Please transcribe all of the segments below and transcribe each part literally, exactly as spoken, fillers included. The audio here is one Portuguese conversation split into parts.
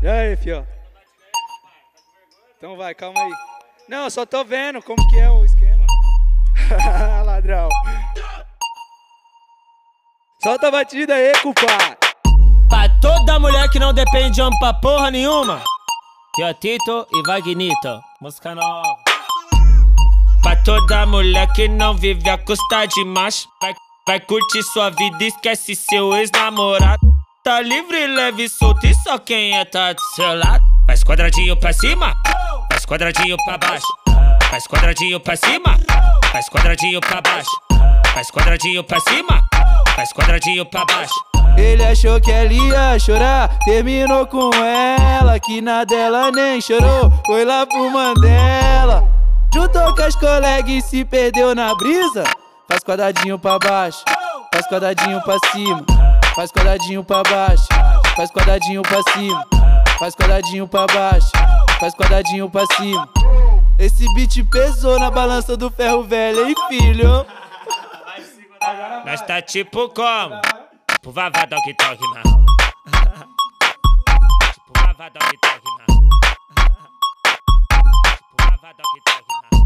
E aí, fio? Então vai, calma aí. Não, eu só tô vendo como que é o esquema. Ladrão. Solta a batida aí, culpado. Pra toda mulher que não depende de homem pra porra nenhuma. Tito e Vagnito, música nova. Pra toda mulher que não vive a custa de macho. Vai, vai curtir sua vida, esquece seu ex-namorado. Tá livre, leve, solto e só quem é tá do seu lado. Faz quadradinho pra cima, faz quadradinho pra baixo. Faz quadradinho pra cima, faz quadradinho pra baixo. Faz quadradinho pra cima, faz quadradinho pra baixo. Ele achou que ela ia chorar, terminou com ela, que na dela nem chorou, foi lá pro Mandela. Juntou com as colegas e se perdeu na brisa. Faz quadradinho pra baixo, faz quadradinho pra cima. Faz quadradinho pra baixo, faz quadradinho pra cima. Faz quadradinho pra baixo, faz quadradinho pra cima. Esse beat pesou na balança do ferro velho, hein, filho? Nós tá tipo como? Tipo Vavá Dog Dog na rua. Tipo Vavá Dog Dog na rua. Tipo Vavá Dog Dog na rua.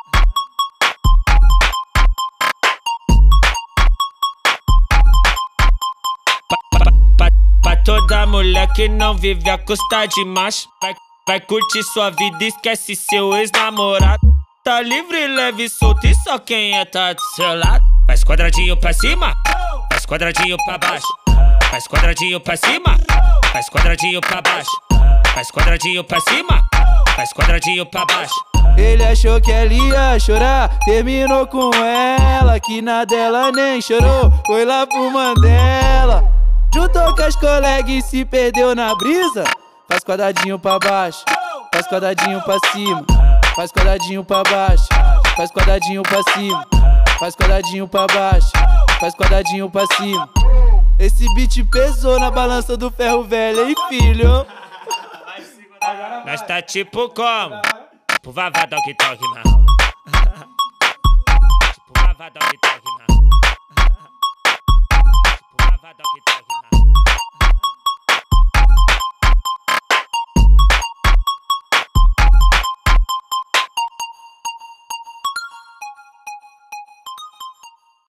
Pra toda mulher que não vive a custa de macho. Vai, vai curtir sua vida, esquece seu ex-namorado. Tá livre, leve, solto e só quem é tá do seu lado. Faz quadradinho pra cima, faz quadradinho pra baixo. Faz quadradinho pra cima, faz quadradinho pra baixo. Faz quadradinho pra cima, faz quadradinho pra baixo. Ele achou que ela ia chorar, terminou com ela, que na dela nem chorou, foi lá pro Mandela. Juntou com as colegas e se perdeu na brisa. Faz quadradinho pra baixo, faz quadradinho pra cima. Faz quadradinho pra baixo, faz quadradinho pra cima. Faz quadradinho pra baixo, faz quadradinho pra cima. Esse beat pesou na balança do ferro velho, hein, filho? Nós tá tipo como? Tipo Vavá Dog Dog na rua. Tipo Vavá Dog Dog na rua. Tipo Vavá Dog Dog na rua.